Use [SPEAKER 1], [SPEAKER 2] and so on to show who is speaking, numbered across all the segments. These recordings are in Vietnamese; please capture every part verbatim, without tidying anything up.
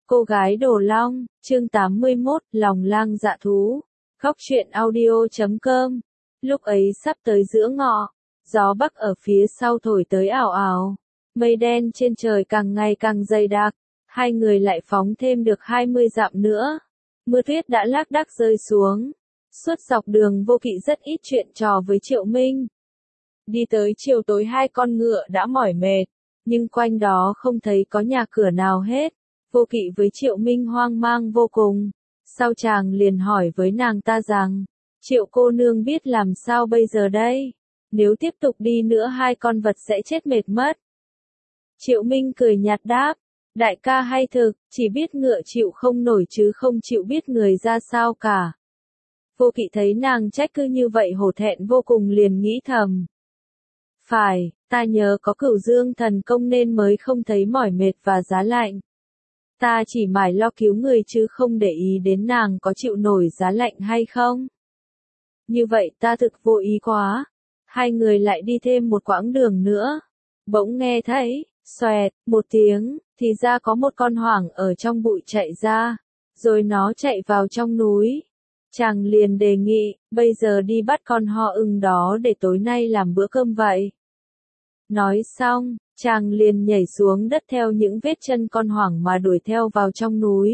[SPEAKER 1] Cô gái Đồ Long, chương tám mươi mốt, lòng lang dạ thú. Góc truyện audio chấm com. Lúc ấy sắp tới giữa ngọ, gió bắc ở phía sau thổi tới ảo ảo. Mây đen trên trời càng ngày càng dày đặc, hai người lại phóng thêm được hai mươi dặm nữa. Mưa tuyết đã lác đác rơi xuống. Suốt dọc đường Vô Kỵ rất ít chuyện trò với Triệu Minh. Đi tới chiều tối hai con ngựa đã mỏi mệt, nhưng quanh đó không thấy có nhà cửa nào hết. Vô Kỵ với Triệu Minh hoang mang vô cùng. Sau chàng liền hỏi với nàng ta rằng, Triệu cô nương biết làm sao bây giờ đây? Nếu tiếp tục đi nữa hai con vật sẽ chết mệt mất. Triệu Minh cười nhạt đáp, đại ca hay thực, chỉ biết ngựa chịu không nổi chứ không chịu biết người ra sao cả. Vô Kỵ thấy nàng trách cứ như vậy hổ thẹn vô cùng liền nghĩ thầm. Phải, ta nhớ có Cửu Dương thần công nên mới không thấy mỏi mệt và giá lạnh. Ta chỉ mải lo cứu người chứ không để ý đến nàng có chịu nổi giá lạnh hay không. Như vậy ta thực vô ý quá. Hai người lại đi thêm một quãng đường nữa. Bỗng nghe thấy, xoẹt, một tiếng, thì ra có một con hoảng ở trong bụi chạy ra. Rồi nó chạy vào trong núi. Chàng liền đề nghị, bây giờ đi bắt con ho ưng đó để tối nay làm bữa cơm vậy. Nói xong, chàng liền nhảy xuống đất theo những vết chân con hoảng mà đuổi theo vào trong núi.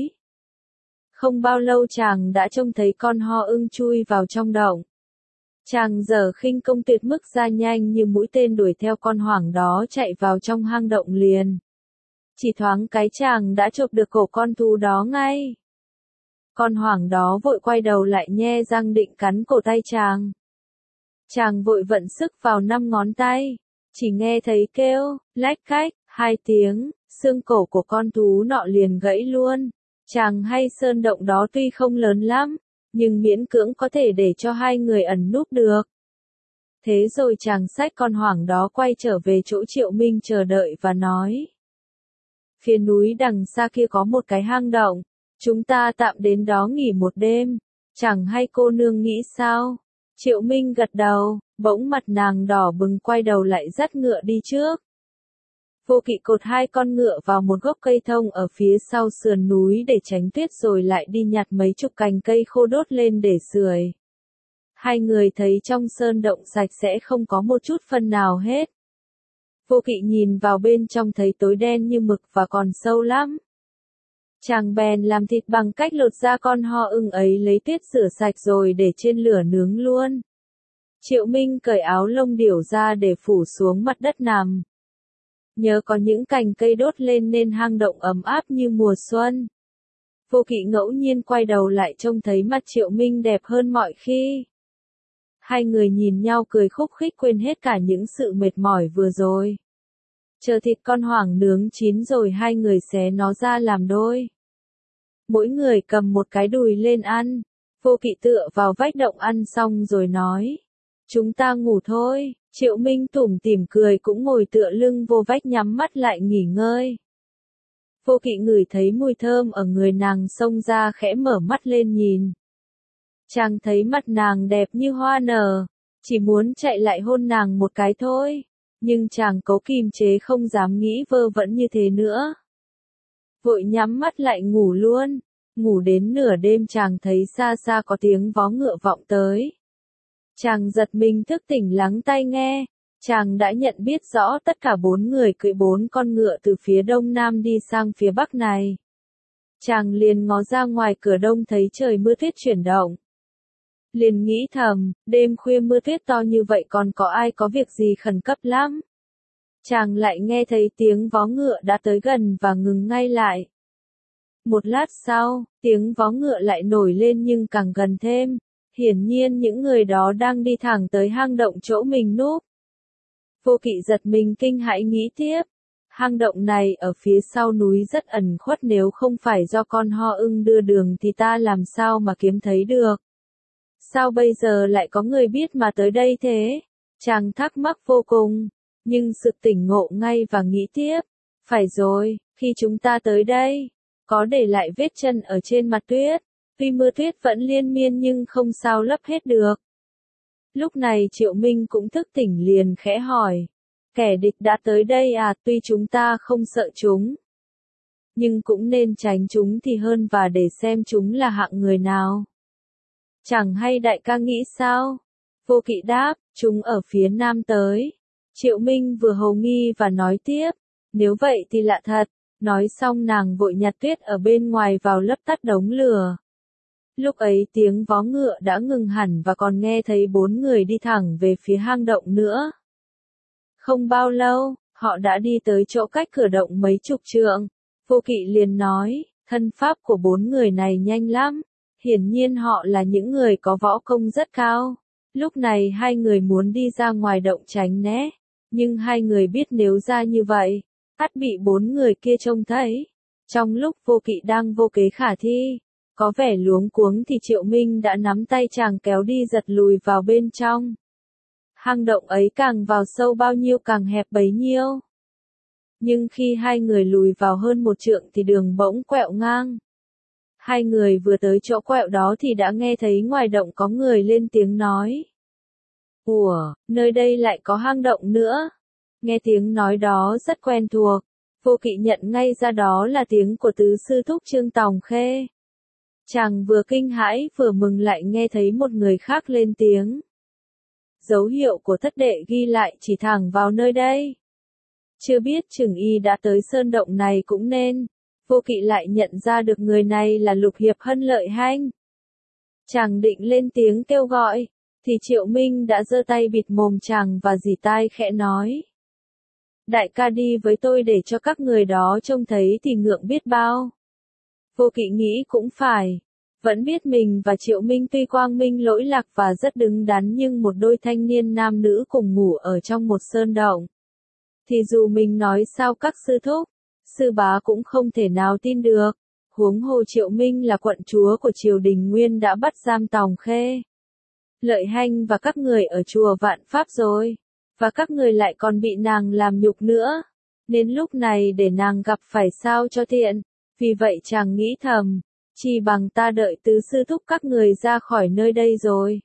[SPEAKER 1] Không bao lâu chàng đã trông thấy con ho ưng chui vào trong động. Chàng giở khinh công tuyệt mức ra nhanh như mũi tên đuổi theo con hoảng đó chạy vào trong hang động liền. Chỉ thoáng cái chàng đã chộp được cổ con thú đó ngay. Con hoảng đó vội quay đầu lại nhe răng định cắn cổ tay chàng. Chàng vội vận sức vào năm ngón tay. Chỉ nghe thấy kêu, lách cách, hai tiếng, xương cổ của con thú nọ liền gãy luôn. Chàng hay sơn động đó tuy không lớn lắm, nhưng miễn cưỡng có thể để cho hai người ẩn núp được. Thế rồi chàng xách con hoảng đó quay trở về chỗ Triệu Minh chờ đợi và nói. Phía núi đằng xa kia có một cái hang động, chúng ta tạm đến đó nghỉ một đêm, chẳng hay cô nương nghĩ sao? Triệu Minh gật đầu, bỗng mặt nàng đỏ bừng quay đầu lại dắt ngựa đi trước. Vô Kỵ cột hai con ngựa vào một gốc cây thông ở phía sau sườn núi để tránh tuyết rồi lại đi nhặt mấy chục cành cây khô đốt lên để sưởi. Hai người thấy trong sơn động sạch sẽ không có một chút phân nào hết. Vô Kỵ nhìn vào bên trong thấy tối đen như mực và còn sâu lắm. Chàng bèn làm thịt bằng cách lột ra con ho ưng ấy lấy tuyết rửa sạch rồi để trên lửa nướng luôn. Triệu Minh cởi áo lông điểu ra để phủ xuống mặt đất nằm. Nhờ có những cành cây đốt lên nên hang động ấm áp như mùa xuân. Vô Kỵ ngẫu nhiên quay đầu lại trông thấy mặt Triệu Minh đẹp hơn mọi khi. Hai người nhìn nhau cười khúc khích quên hết cả những sự mệt mỏi vừa rồi. Chờ thịt con hoảng nướng chín rồi hai người xé nó ra làm đôi. Mỗi người cầm một cái đùi lên ăn. Vô Kỵ tựa vào vách động ăn xong rồi nói. Chúng ta ngủ thôi. Triệu Minh tủm tỉm cười cũng ngồi tựa lưng vô vách nhắm mắt lại nghỉ ngơi. Vô Kỵ ngửi thấy mùi thơm ở người nàng xông ra khẽ mở mắt lên nhìn. Chàng thấy mặt nàng đẹp như hoa nở. Chỉ muốn chạy lại hôn nàng một cái thôi. Nhưng chàng cố kìm chế không dám nghĩ vơ vẩn như thế nữa. Vội nhắm mắt lại ngủ luôn. Ngủ đến nửa đêm chàng thấy xa xa có tiếng vó ngựa vọng tới. Chàng giật mình thức tỉnh lắng tai nghe. Chàng đã nhận biết rõ tất cả bốn người cưỡi bốn con ngựa từ phía đông nam đi sang phía bắc này. Chàng liền ngó ra ngoài cửa đông thấy trời mưa tuyết chuyển động. Liền nghĩ thầm, đêm khuya mưa tuyết to như vậy còn có ai có việc gì khẩn cấp lắm. Chàng lại nghe thấy tiếng vó ngựa đã tới gần và ngừng ngay lại. Một lát sau, tiếng vó ngựa lại nổi lên nhưng càng gần thêm. Hiển nhiên những người đó đang đi thẳng tới hang động chỗ mình núp. Vô Kỵ giật mình kinh hãi nghĩ tiếp. Hang động này ở phía sau núi rất ẩn khuất, nếu không phải do con ho ưng đưa đường thì ta làm sao mà kiếm thấy được. Sao bây giờ lại có người biết mà tới đây thế? Chàng thắc mắc vô cùng, nhưng sực tỉnh ngộ ngay và nghĩ tiếp. Phải rồi, khi chúng ta tới đây, có để lại vết chân ở trên mặt tuyết. Tuy mưa tuyết vẫn liên miên nhưng không sao lấp hết được. Lúc này Triệu Minh cũng thức tỉnh liền khẽ hỏi. Kẻ địch đã tới đây à? Tuy chúng ta không sợ chúng, nhưng cũng nên tránh chúng thì hơn và để xem chúng là hạng người nào. Chẳng hay đại ca nghĩ sao? Vô Kỵ đáp, chúng ở phía nam tới. Triệu Minh vừa hồ nghi và nói tiếp, nếu vậy thì lạ thật. Nói xong nàng vội nhặt tuyết ở bên ngoài vào lấp tắt đống lửa. Lúc ấy tiếng vó ngựa đã ngừng hẳn và còn nghe thấy bốn người đi thẳng về phía hang động nữa. Không bao lâu, họ đã đi tới chỗ cách cửa động mấy chục trượng. Vô Kỵ liền nói, thân pháp của bốn người này nhanh lắm. Hiển nhiên họ là những người có võ công rất cao. Lúc này hai người muốn đi ra ngoài động tránh né. Nhưng hai người biết nếu ra như vậy, ắt bị bốn người kia trông thấy. Trong lúc Vô Kỵ đang vô kế khả thi, có vẻ luống cuống thì Triệu Minh đã nắm tay chàng kéo đi giật lùi vào bên trong. Hang động ấy càng vào sâu bao nhiêu càng hẹp bấy nhiêu. Nhưng khi hai người lùi vào hơn một trượng thì đường bỗng quẹo ngang. Hai người vừa tới chỗ quẹo đó thì đã nghe thấy ngoài động có người lên tiếng nói. Ủa, nơi đây lại có hang động nữa. Nghe tiếng nói đó rất quen thuộc. Vô Kỵ nhận ngay ra đó là tiếng của tứ sư thúc Trương Tòng Khê. Chàng vừa kinh hãi vừa mừng lại nghe thấy một người khác lên tiếng. Dấu hiệu của thất đệ ghi lại chỉ thẳng vào nơi đây. Chưa biết chừng y đã tới sơn động này cũng nên. Vô Kỵ lại nhận ra được người này là Lục Hiệp Hân Lợi Hanh. Chàng định lên tiếng kêu gọi, thì Triệu Minh đã giơ tay bịt mồm chàng và dì tai khẽ nói. Đại ca đi với tôi để cho các người đó trông thấy thì ngượng biết bao. Vô Kỵ nghĩ cũng phải. Vẫn biết mình và Triệu Minh tuy quang minh lỗi lạc và rất đứng đắn nhưng một đôi thanh niên nam nữ cùng ngủ ở trong một sơn động. Thì dù mình nói sao các sư thúc, sư bá cũng không thể nào tin được. Huống hồ Triệu Minh là quận chúa của triều đình Nguyên đã bắt giam Tòng Khê, Lợi Hanh và các người ở chùa Vạn Pháp rồi. Và các người lại còn bị nàng làm nhục nữa. Nên lúc này để nàng gặp phải sao cho tiện. Vì vậy chàng nghĩ thầm, chỉ bằng ta đợi tứ sư thúc các người ra khỏi nơi đây rồi.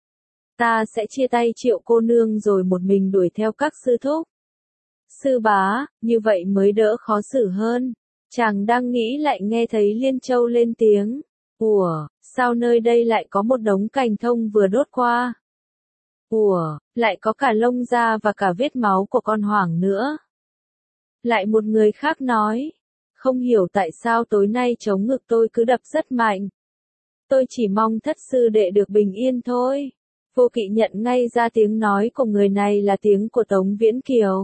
[SPEAKER 1] Ta sẽ chia tay Triệu cô nương rồi một mình đuổi theo các sư thúc. Sư bá, như vậy mới đỡ khó xử hơn. Chàng đang nghĩ lại nghe thấy Liên Châu lên tiếng. Ủa, sao nơi đây lại có một đống cành thông vừa đốt qua? Ủa, lại có cả lông da và cả vết máu của con hoảng nữa. Lại một người khác nói. Không hiểu tại sao tối nay chống ngực tôi cứ đập rất mạnh. Tôi chỉ mong thất sư đệ được bình yên thôi. Vô Kỵ nhận ngay ra tiếng nói của người này là tiếng của Tống Viễn Kiều.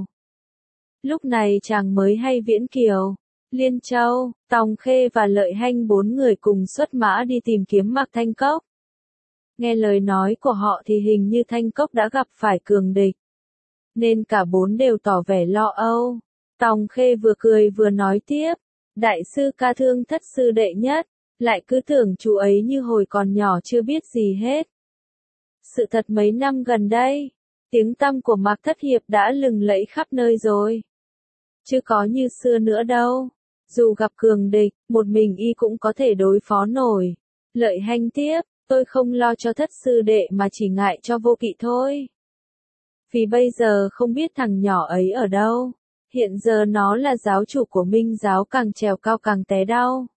[SPEAKER 1] Lúc này chàng mới hay Viễn Kiều, Liên Châu, Tòng Khê và Lợi Hanh bốn người cùng xuất mã đi tìm kiếm Mạc Thanh Cốc. Nghe lời nói của họ thì hình như Thanh Cốc đã gặp phải cường địch. Nên cả bốn đều tỏ vẻ lo âu. Tòng Khê vừa cười vừa nói tiếp. Đại sư ca thương thất sư đệ nhất. Lại cứ tưởng chú ấy như hồi còn nhỏ chưa biết gì hết. Sự thật mấy năm gần đây, tiếng tăm của Mạc Thất Hiệp đã lừng lẫy khắp nơi rồi. Chứ có như xưa nữa đâu. Dù gặp cường địch, một mình y cũng có thể đối phó nổi. Lợi Hanh tiếp, tôi không lo cho thất sư đệ mà chỉ ngại cho Vô Kỵ thôi. Vì bây giờ không biết thằng nhỏ ấy ở đâu. Hiện giờ nó là giáo chủ của Minh giáo, càng trèo cao càng té đau.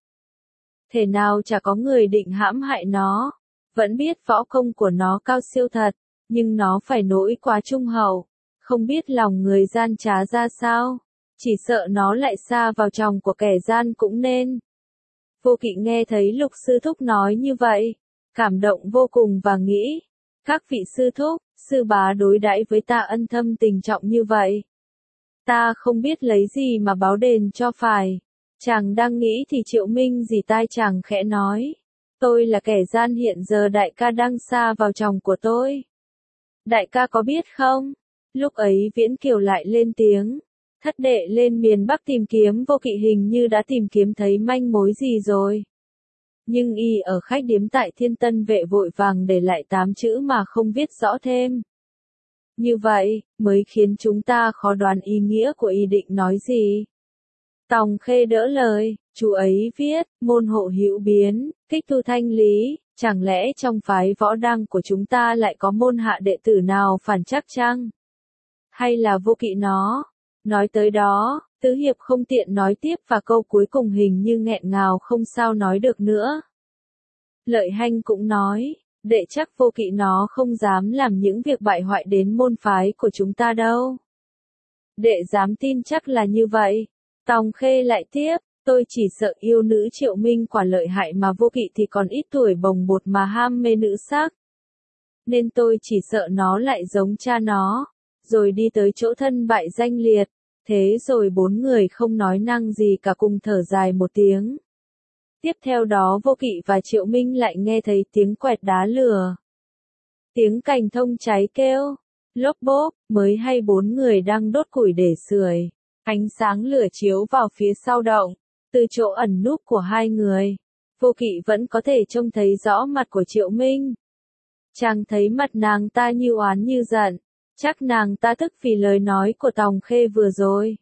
[SPEAKER 1] Thể nào chả có người định hãm hại nó. Vẫn biết võ công của nó cao siêu thật, nhưng nó phải nỗi quá trung hậu. Không biết lòng người gian trá ra sao. Chỉ sợ nó lại sa vào chồng của kẻ gian cũng nên. Vô Kỵ nghe thấy Lục sư thúc nói như vậy, cảm động vô cùng và nghĩ, các vị sư thúc, sư bá đối đãi với ta ân thâm tình trọng như vậy. Ta không biết lấy gì mà báo đền cho phải. Chàng đang nghĩ thì Triệu Minh dì tai chàng khẽ nói, tôi là kẻ gian hiện giờ đại ca đang sa vào chồng của tôi. Đại ca có biết không? Lúc ấy Viễn Kiều lại lên tiếng. Thất đệ lên miền Bắc tìm kiếm Vô Kỵ hình như đã tìm kiếm thấy manh mối gì rồi. Nhưng y ở khách điếm tại Thiên Tân Vệ vội vàng để lại tám chữ mà không viết rõ thêm. Như vậy, mới khiến chúng ta khó đoán ý nghĩa của y định nói gì. Tòng Khê đỡ lời, chú ấy viết, môn hộ hữu biến, kích thu thanh lý, chẳng lẽ trong phái võ đăng của chúng ta lại có môn hạ đệ tử nào phản chắc chăng? Hay là Vô Kỵ nó? Nói tới đó, Tứ hiệp không tiện nói tiếp và câu cuối cùng hình như nghẹn ngào không sao nói được nữa. Lợi Hanh cũng nói, đệ chắc Vô Kỵ nó không dám làm những việc bại hoại đến môn phái của chúng ta đâu. Đệ dám tin chắc là như vậy. Tòng Khê lại tiếp, tôi chỉ sợ yêu nữ Triệu Minh quả lợi hại mà Vô Kỵ thì còn ít tuổi bồng bột mà ham mê nữ sắc. Nên tôi chỉ sợ nó lại giống cha nó, rồi đi tới chỗ thân bại danh liệt. Thế rồi bốn người không nói năng gì cả cùng thở dài một tiếng. Tiếp theo đó Vô Kỵ và Triệu Minh lại nghe thấy tiếng quẹt đá lửa. Tiếng cành thông cháy kêu, lốp bốp, mới hay bốn người đang đốt củi để sưởi. Ánh sáng lửa chiếu vào phía sau động, từ chỗ ẩn núp của hai người. Vô Kỵ vẫn có thể trông thấy rõ mặt của Triệu Minh. Chàng thấy mặt nàng ta như oán như giận, chắc nàng ta tức vì lời nói của Tòng Khê vừa rồi.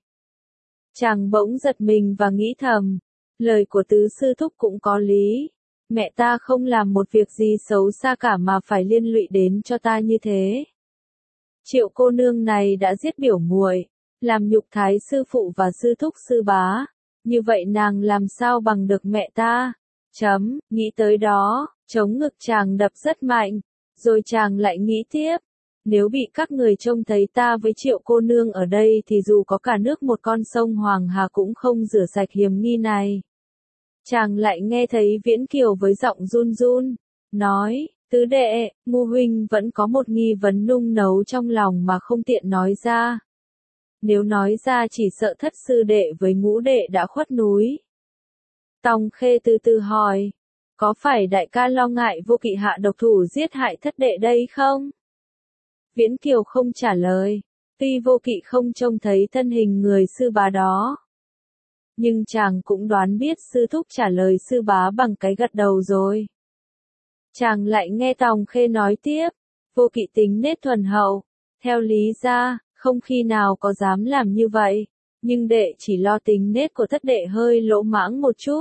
[SPEAKER 1] Chàng bỗng giật mình và nghĩ thầm, lời của tứ sư thúc cũng có lý. Mẹ ta không làm một việc gì xấu xa cả mà phải liên lụy đến cho ta như thế. Triệu cô nương này đã giết biểu muội, làm nhục thái sư phụ và sư thúc sư bá. Như vậy nàng làm sao bằng được mẹ ta? Chấm, nghĩ tới đó, chống ngực chàng đập rất mạnh. Rồi chàng lại nghĩ tiếp, nếu bị các người trông thấy ta với Triệu cô nương ở đây thì dù có cả nước một con sông Hoàng Hà cũng không rửa sạch hiểm nghi này. Chàng lại nghe thấy Viễn Kiều với giọng run run, nói, tứ đệ, Ngô huynh vẫn có một nghi vấn nung nấu trong lòng mà không tiện nói ra. Nếu nói ra chỉ sợ thất sư đệ với ngũ đệ đã khuất núi. Tòng Khê từ từ hỏi, có phải đại ca lo ngại Vô Kỵ hạ độc thủ giết hại thất đệ đây không? Viễn Kiều không trả lời, tuy Vô Kỵ không trông thấy thân hình người sư bá đó. Nhưng chàng cũng đoán biết sư thúc trả lời sư bá bằng cái gật đầu rồi. Chàng lại nghe Tòng Khê nói tiếp, Vô Kỵ tính nết thuần hậu, theo lý ra, không khi nào có dám làm như vậy, nhưng đệ chỉ lo tính nết của thất đệ hơi lỗ mãng một chút.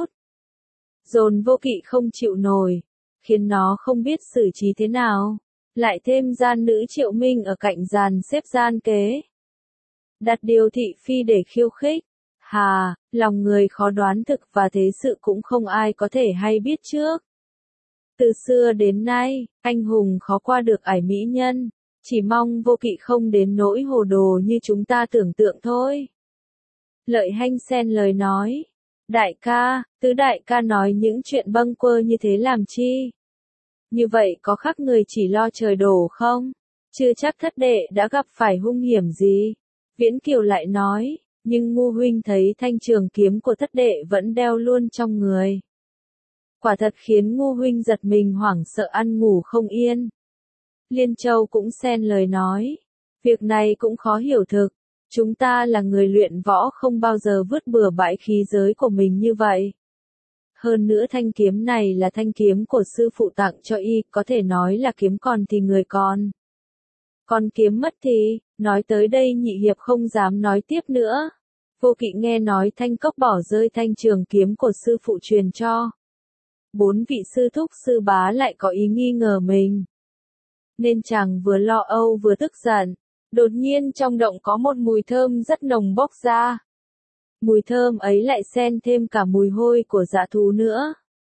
[SPEAKER 1] Dồn Vô Kỵ không chịu nổi, khiến nó không biết xử trí thế nào, lại thêm gian nữ Triệu Minh ở cạnh dàn xếp gian kế. Đặt điều thị phi để khiêu khích, hà, lòng người khó đoán thực và thế sự cũng không ai có thể hay biết trước. Từ xưa đến nay, anh hùng khó qua được ải mỹ nhân, chỉ mong Vô Kỵ không đến nỗi hồ đồ như chúng ta tưởng tượng thôi. Lợi Hanh xen lời nói, đại ca, tứ đại ca nói những chuyện bâng quơ như thế làm chi? Như vậy có khác người chỉ lo trời đổ không? Chưa chắc thất đệ đã gặp phải hung hiểm gì. Viễn Kiều lại nói, nhưng Ngô huynh thấy thanh trường kiếm của thất đệ vẫn đeo luôn trong người. Quả thật khiến Ngô huynh giật mình hoảng sợ ăn ngủ không yên. Liên Châu cũng xen lời nói, việc này cũng khó hiểu thực. Chúng ta là người luyện võ không bao giờ vứt bừa bãi khí giới của mình như vậy. Hơn nữa thanh kiếm này là thanh kiếm của sư phụ tặng cho y, có thể nói là kiếm còn thì người còn. Còn kiếm mất thì, nói tới đây nhị hiệp không dám nói tiếp nữa. Vô Kỵ nghe nói Thanh Cốc bỏ rơi thanh trường kiếm của sư phụ truyền cho. Bốn vị sư thúc sư bá lại có ý nghi ngờ mình. Nên chàng vừa lo âu vừa tức giận. Đột nhiên trong động có một mùi thơm rất nồng bốc ra. Mùi thơm ấy lại xen thêm cả mùi hôi của dã thú nữa.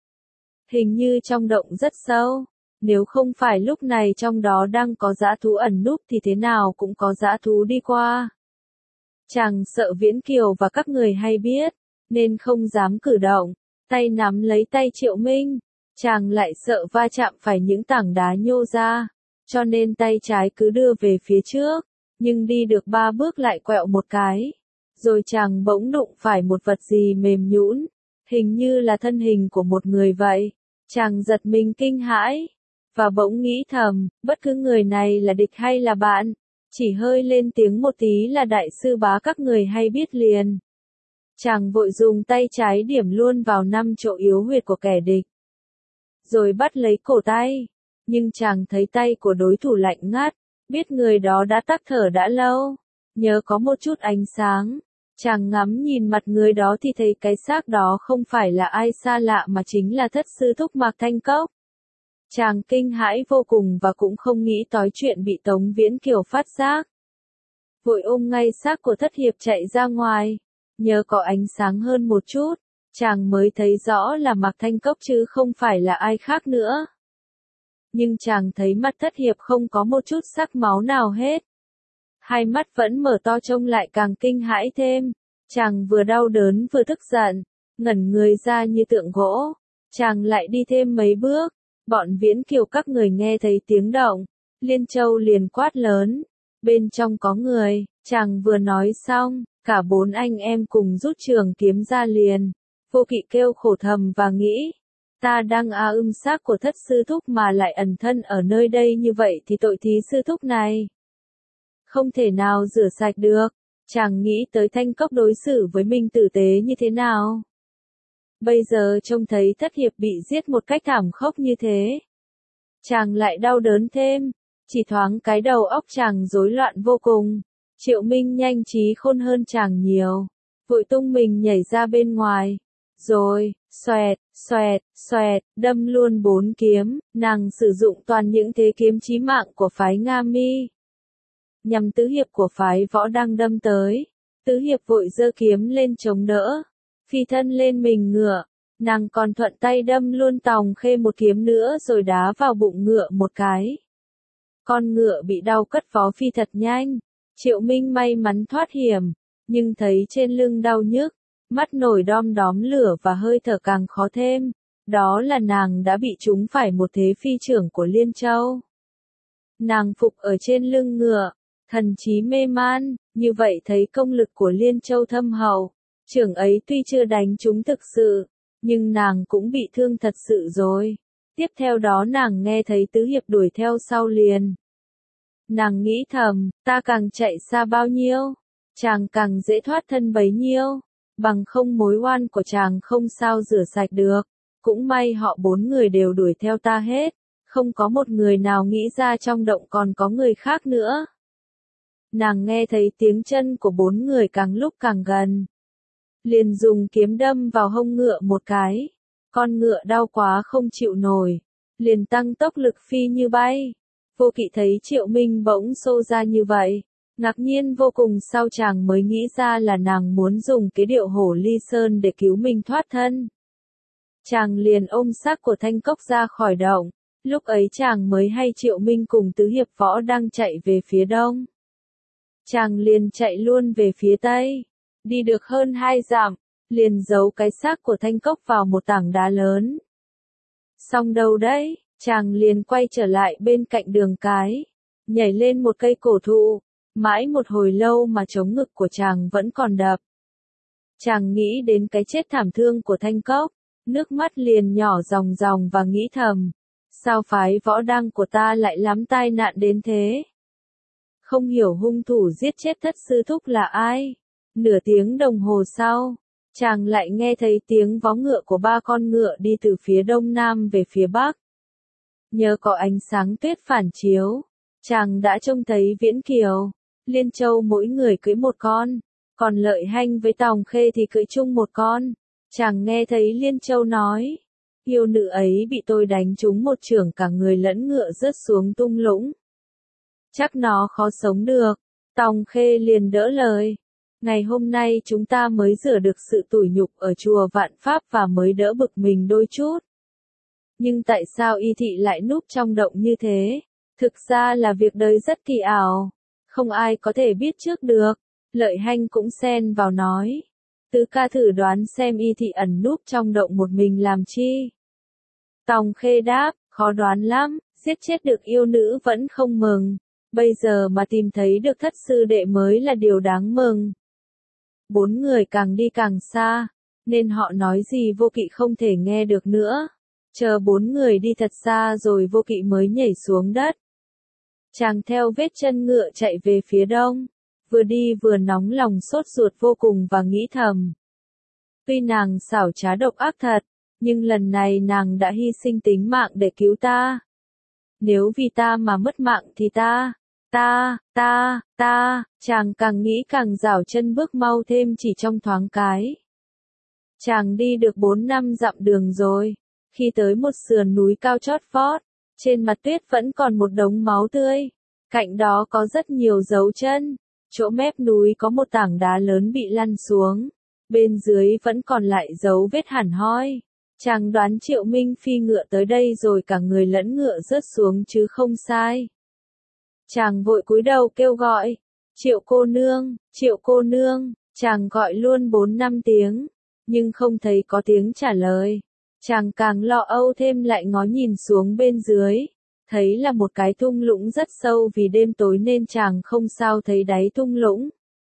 [SPEAKER 1] Hình như trong động rất sâu. Nếu không phải lúc này trong đó đang có dã thú ẩn núp thì thế nào cũng có dã thú đi qua. Chàng sợ Viễn Kiều và các người hay biết, nên không dám cử động, tay nắm lấy tay Triệu Minh. Chàng lại sợ va chạm phải những tảng đá nhô ra, cho nên tay trái cứ đưa về phía trước, nhưng đi được ba bước lại quẹo một cái. Rồi chàng bỗng đụng phải một vật gì mềm nhũn, hình như là thân hình của một người vậy. Chàng giật mình kinh hãi, và bỗng nghĩ thầm, bất cứ người này là địch hay là bạn, chỉ hơi lên tiếng một tí là đại sư bá các người hay biết liền. Chàng vội dùng tay trái điểm luôn vào năm chỗ yếu huyệt của kẻ địch, rồi bắt lấy cổ tay, nhưng chàng thấy tay của đối thủ lạnh ngắt, biết người đó đã tắc thở đã lâu, nhớ có một chút ánh sáng. Chàng ngắm nhìn mặt người đó thì thấy cái xác đó không phải là ai xa lạ mà chính là thất sư thúc Mạc Thanh Cốc. Chàng kinh hãi vô cùng và cũng không nghĩ tới chuyện bị Tống Viễn Kiều phát giác. Vội ôm ngay xác của thất hiệp chạy ra ngoài. Nhờ có ánh sáng hơn một chút, chàng mới thấy rõ là Mạc Thanh Cốc chứ không phải là ai khác nữa. Nhưng chàng thấy mặt Thất Hiệp không có một chút sắc máu nào hết. Hai mắt vẫn mở to trông lại càng kinh hãi thêm. Chàng vừa đau đớn vừa tức giận, ngẩn người ra như tượng gỗ. Chàng lại đi thêm mấy bước, bọn Viễn Kiều các người nghe thấy tiếng động. Liên Châu liền quát lớn, bên trong có người. Chàng vừa nói xong, cả bốn anh em cùng rút trường kiếm ra liền. Vô Kỵ kêu khổ thầm và nghĩ, ta đang a ưng xác của Thất sư thúc mà lại ẩn thân ở nơi đây như vậy thì tội thí sư thúc này không thể nào rửa sạch được. Chàng nghĩ tới Thanh Cốc đối xử với mình tử tế như thế nào. Bây giờ trông thấy Thất Hiệp bị giết một cách thảm khốc như thế, chàng lại đau đớn thêm. Chỉ thoáng cái đầu óc chàng rối loạn vô cùng. Triệu Minh nhanh trí khôn hơn chàng nhiều, vội tung mình nhảy ra bên ngoài. Rồi, xoẹt, xoẹt, xoẹt, đâm luôn bốn kiếm. Nàng sử dụng toàn những thế kiếm chí mạng của phái Nga Mi, nhằm tứ hiệp của phái Võ đang đâm tới. Tứ hiệp vội giơ kiếm lên chống đỡ, phi thân lên mình ngựa. Nàng còn thuận tay đâm luôn Tòng Khê một kiếm nữa rồi đá vào bụng ngựa một cái. Con ngựa bị đau cất vó phi thật nhanh. Triệu Minh may mắn thoát hiểm, nhưng thấy trên lưng đau nhức, mắt nổi đom đóm lửa và hơi thở càng khó thêm. Đó là nàng đã bị trúng phải một thế phi trưởng của Liên Châu. Nàng phục ở trên lưng ngựa, thần trí mê man, như vậy thấy công lực của Liên Châu thâm hậu. Trưởng ấy tuy chưa đánh trúng thực sự, nhưng nàng cũng bị thương thật sự rồi. Tiếp theo đó nàng nghe thấy tứ hiệp đuổi theo sau liền. Nàng nghĩ thầm, ta càng chạy xa bao nhiêu, chàng càng dễ thoát thân bấy nhiêu, bằng không mối oan của chàng không sao rửa sạch được. Cũng may họ bốn người đều đuổi theo ta hết, không có một người nào nghĩ ra trong động còn có người khác nữa. Nàng nghe thấy tiếng chân của bốn người càng lúc càng gần, liền dùng kiếm đâm vào hông ngựa một cái. Con ngựa đau quá không chịu nổi, liền tăng tốc lực phi như bay. Vô Kỵ thấy Triệu Minh bỗng xô ra như vậy, ngạc nhiên vô cùng, sau chàng mới nghĩ ra là nàng muốn dùng cái điệu hổ ly sơn để cứu mình thoát thân. Chàng liền ôm xác của Thanh Cốc ra khỏi động, lúc ấy chàng mới hay Triệu Minh cùng tứ hiệp võ đang chạy về phía đông. Chàng liền chạy luôn về phía tây, đi được hơn hai dặm, liền giấu cái xác của Thanh Cốc vào một tảng đá lớn. Xong đâu đấy? Chàng liền quay trở lại bên cạnh đường cái, nhảy lên một cây cổ thụ, mãi một hồi lâu mà trống ngực của chàng vẫn còn đập. Chàng nghĩ đến cái chết thảm thương của Thanh Cốc, nước mắt liền nhỏ ròng ròng và nghĩ thầm, sao phái Võ Đăng của ta lại lắm tai nạn đến thế? Không hiểu hung thủ giết chết Thất sư thúc là ai? Nửa tiếng đồng hồ sau, chàng lại nghe thấy tiếng vó ngựa của ba con ngựa đi từ phía đông nam về phía bắc. Nhờ có ánh sáng tuyết phản chiếu, chàng đã trông thấy Viễn Kiều, Liên Châu mỗi người cưỡi một con, còn Lợi Hanh với Tòng Khê thì cưỡi chung một con. Chàng nghe thấy Liên Châu nói, yêu nữ ấy bị tôi đánh trúng một chưởng cả người lẫn ngựa rớt xuống tung lũng. Chắc nó khó sống được. Tòng Khê liền đỡ lời, ngày hôm nay chúng ta mới rửa được sự tủi nhục ở chùa Vạn Pháp và mới đỡ bực mình đôi chút. Nhưng tại sao y thị lại núp trong động như thế? Thực ra là việc đời rất kỳ ảo, không ai có thể biết trước được. Lợi Hanh cũng xen vào nói, Tứ ca thử đoán xem y thị ẩn núp trong động một mình làm chi. Tòng Khê đáp, khó đoán lắm, giết chết được yêu nữ vẫn không mừng, bây giờ mà tìm thấy được Thất sư đệ mới là điều đáng mừng. Bốn người càng đi càng xa, nên họ nói gì Vô Kỵ không thể nghe được nữa. Chờ bốn người đi thật xa rồi Vô Kỵ mới nhảy xuống đất. Chàng theo vết chân ngựa chạy về phía đông, vừa đi vừa nóng lòng sốt ruột vô cùng và nghĩ thầm. Tuy nàng xảo trá độc ác thật, nhưng lần này nàng đã hy sinh tính mạng để cứu ta. Nếu vì ta mà mất mạng thì ta, ta, ta, ta, chàng càng nghĩ càng giảo chân bước mau thêm chỉ trong thoáng cái. Chàng đi được bốn năm dặm đường rồi. Khi tới một sườn núi cao chót vót, trên mặt tuyết vẫn còn một đống máu tươi, cạnh đó có rất nhiều dấu chân, chỗ mép núi có một tảng đá lớn bị lăn xuống, bên dưới vẫn còn lại dấu vết hẳn hoi. Chàng đoán Triệu Minh phi ngựa tới đây rồi cả người lẫn ngựa rớt xuống chứ không sai. Chàng vội cúi đầu kêu gọi, Triệu cô nương, Triệu cô nương, chàng gọi luôn bốn năm tiếng, nhưng không thấy có tiếng trả lời. Chàng càng lo âu thêm lại ngó nhìn xuống bên dưới, thấy là một cái thung lũng rất sâu vì đêm tối nên chàng không sao thấy đáy thung lũng.